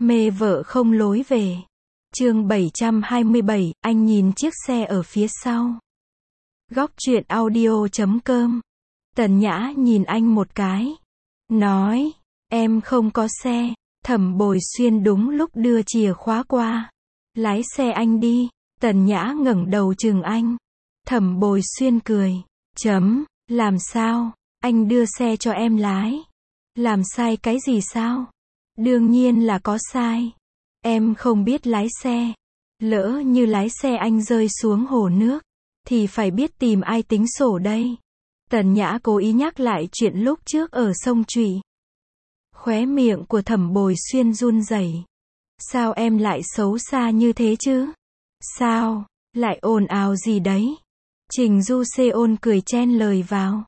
Mê vợ không lối về. Chương 727, anh nhìn chiếc xe ở phía sau. Góc truyện audio.com. Tần Nhã nhìn anh một cái. Nói, em không có xe. Thẩm Bồi Xuyên đúng lúc đưa chìa khóa qua. Lái xe anh đi. Tần Nhã ngẩng đầu chừng anh. Thẩm Bồi Xuyên cười. Làm sao? Anh đưa xe cho em lái. Làm sai cái gì sao? Đương nhiên là có sai. Em không biết lái xe. Lỡ như lái xe anh rơi xuống hồ nước, thì phải biết tìm ai tính sổ đây. Tần Nhã cố ý nhắc lại chuyện lúc trước ở sông Trụy. Khóe miệng của Thẩm Bồi Xuyên run rẩy. Sao em lại xấu xa như thế chứ? Sao? Lại ồn ào gì đấy? Trình Du Seon cười chen lời vào.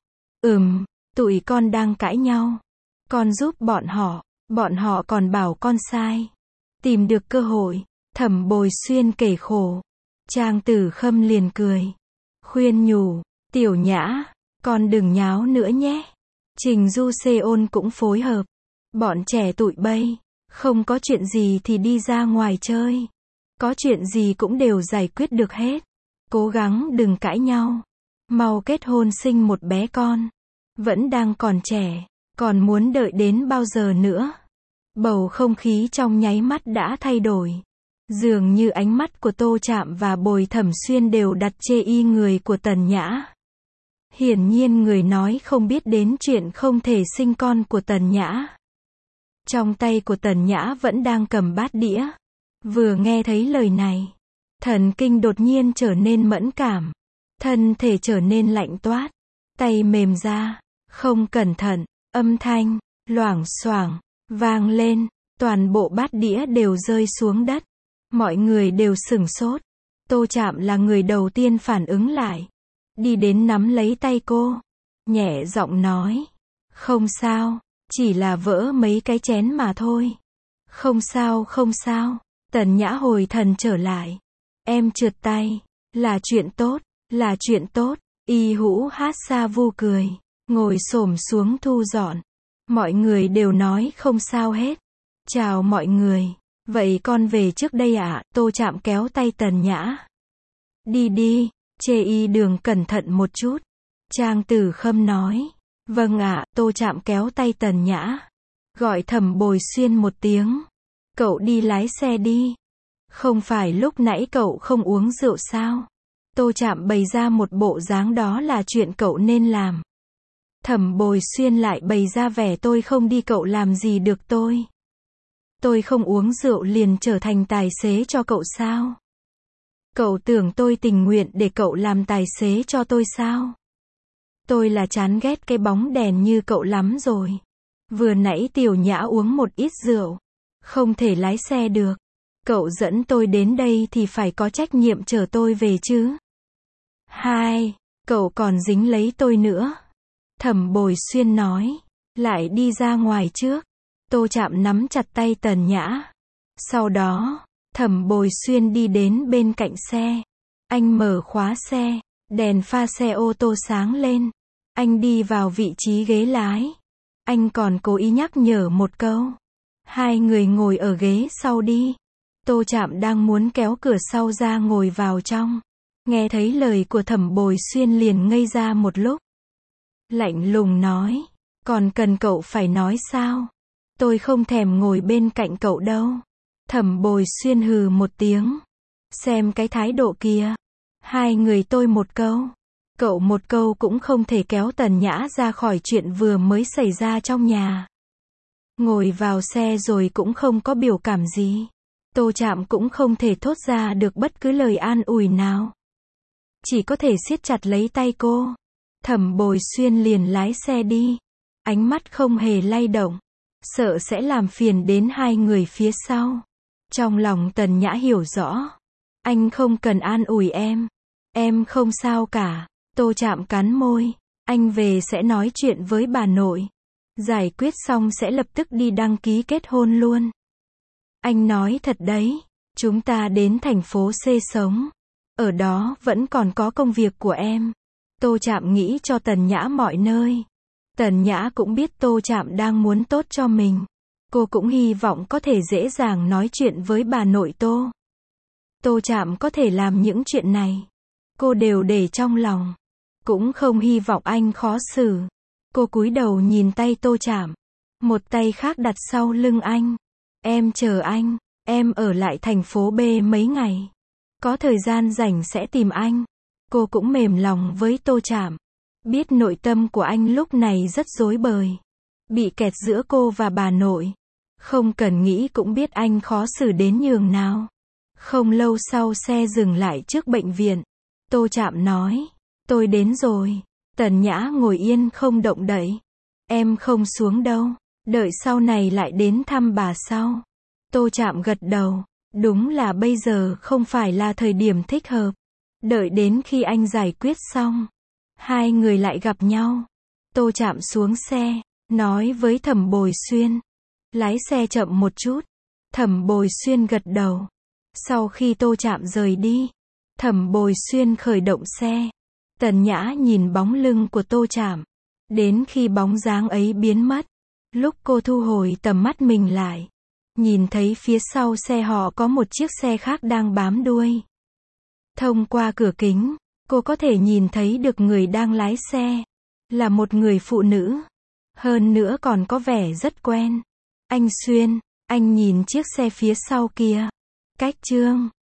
Tụi con đang cãi nhau. Con giúp bọn họ còn bảo con sai. Tìm được cơ hội, Thẩm Bồi Xuyên kể khổ. Trang Tử Khâm liền cười. Khuyên nhủ, Tiểu Nhã, con đừng nháo nữa nhé. Trình Du Seon cũng phối hợp. Bọn trẻ tụi bây, không có chuyện gì thì đi ra ngoài chơi. Có chuyện gì cũng đều giải quyết được hết. Cố gắng đừng cãi nhau. Mau kết hôn sinh một bé con. Vẫn đang còn trẻ, còn muốn đợi đến bao giờ nữa? Bầu không khí trong nháy mắt đã thay đổi. Dường như ánh mắt của Tô Trạm và Bồi Thẩm Xuyên đều đặt chê y người của Tần Nhã. Hiển nhiên người nói không biết đến chuyện không thể sinh con của Tần Nhã. Trong tay của Tần Nhã vẫn đang cầm bát đĩa. Vừa nghe thấy lời này, thần kinh đột nhiên trở nên mẫn cảm. Thân thể trở nên lạnh toát. Tay mềm ra. Không cẩn thận, âm thanh loảng xoảng vang lên, toàn bộ bát đĩa đều rơi xuống đất. Mọi người đều sửng sốt. Tô Trạm là người đầu tiên phản ứng lại. Đi đến nắm lấy tay cô. Nhẹ giọng nói. Không sao, chỉ là vỡ mấy cái chén mà thôi. Không sao. Tần Nhã hồi thần trở lại. Em trượt tay. Là chuyện tốt. Y Hũ Hát Sa Vu cười. Ngồi xổm xuống thu dọn. Mọi người đều nói không sao hết. Chào mọi người. Vậy con về trước đây ạ? Tô Trạm kéo tay Tần Nhã. Đi, chê y đường cẩn thận một chút. Trang Tử Khâm nói. Vâng ạ. Tô Trạm kéo tay Tần Nhã. Gọi Thẩm Bồi Xuyên một tiếng. Cậu đi lái xe đi. Không phải lúc nãy cậu không uống rượu sao? Tô Trạm bày ra một bộ dáng đó là chuyện cậu nên làm. Thẩm Bồi Xuyên lại bày ra vẻ tôi không đi cậu làm gì được tôi. Tôi không uống rượu liền trở thành tài xế cho cậu sao? Cậu tưởng tôi tình nguyện để cậu làm tài xế cho tôi sao? Tôi là chán ghét cái bóng đèn như cậu lắm rồi. Vừa nãy Tiểu Nhã uống một ít rượu. Không thể lái xe được. Cậu dẫn tôi đến đây thì phải có trách nhiệm chở tôi về chứ. Cậu còn dính lấy tôi nữa. Thẩm Bồi Xuyên nói. Lại đi ra ngoài trước. Tô Trạm nắm chặt tay Tần Nhã. Sau đó, Thẩm Bồi Xuyên đi đến bên cạnh xe. Anh mở khóa xe. Đèn pha xe ô tô sáng lên. Anh đi vào vị trí ghế lái. Anh còn cố ý nhắc nhở một câu. Hai người ngồi ở ghế sau đi. Tô Trạm đang muốn kéo cửa sau ra ngồi vào trong. Nghe thấy lời của Thẩm Bồi Xuyên liền ngây ra một lúc. Lạnh lùng nói. Còn cần cậu phải nói sao? Tôi không thèm ngồi bên cạnh cậu đâu. Thẩm Bồi Xuyên hừ một tiếng. Xem cái thái độ kia. Hai người tôi một câu. Cậu một câu cũng không thể kéo Tần Nhã ra khỏi chuyện vừa mới xảy ra trong nhà. Ngồi vào xe rồi cũng không có biểu cảm gì. Tô Trạm cũng không thể thốt ra được bất cứ lời an ủi nào. Chỉ có thể siết chặt lấy tay cô. Thẩm Bồi Xuyên liền lái xe đi. Ánh mắt không hề lay động. Sợ sẽ làm phiền đến hai người phía sau. Trong lòng Tần Nhã hiểu rõ. Anh không cần an ủi em. Em không sao cả. Tô Trạm cắn môi. Anh về sẽ nói chuyện với bà nội. Giải quyết xong sẽ lập tức đi đăng ký kết hôn luôn. Anh nói thật đấy. Chúng ta đến thành phố C sống. Ở đó vẫn còn có công việc của em. Tô Trạm nghĩ cho Tần Nhã mọi nơi. Tần Nhã cũng biết Tô Trạm đang muốn tốt cho mình. Cô cũng hy vọng có thể dễ dàng nói chuyện với bà nội Tô. Tô Trạm có thể làm những chuyện này. Cô đều để trong lòng. Cũng không hy vọng anh khó xử. Cô cúi đầu nhìn tay Tô Trạm. Một tay khác đặt sau lưng anh. Em chờ anh. Em ở lại thành phố B mấy ngày. Có thời gian rảnh sẽ tìm anh. Cô cũng mềm lòng với Tô Trạm. Biết nội tâm của anh lúc này rất rối bời. Bị kẹt giữa cô và bà nội. Không cần nghĩ cũng biết anh khó xử đến nhường nào. Không lâu sau xe dừng lại trước bệnh viện. Tô Trạm nói. Tôi đến rồi. Tần Nhã ngồi yên không động đậy. Em không xuống đâu. Đợi sau này lại đến thăm bà sau. Tô Trạm gật đầu. Đúng là bây giờ không phải là thời điểm thích hợp. Đợi đến khi anh giải quyết xong. Hai người lại gặp nhau. Tô Trạm xuống xe. Nói với Thẩm Bồi Xuyên. Lái xe chậm một chút. Thẩm Bồi Xuyên gật đầu. Sau khi Tô Trạm rời đi. Thẩm Bồi Xuyên khởi động xe. Tần Nhã nhìn bóng lưng của Tô Trạm. Đến khi bóng dáng ấy biến mất. Lúc cô thu hồi tầm mắt mình lại. Nhìn thấy phía sau xe họ có một chiếc xe khác đang bám đuôi. Thông qua cửa kính, cô có thể nhìn thấy được người đang lái xe. Là một người phụ nữ. Hơn nữa còn có vẻ rất quen. Anh Xuyên, anh nhìn chiếc xe phía sau kia. Cách Trương.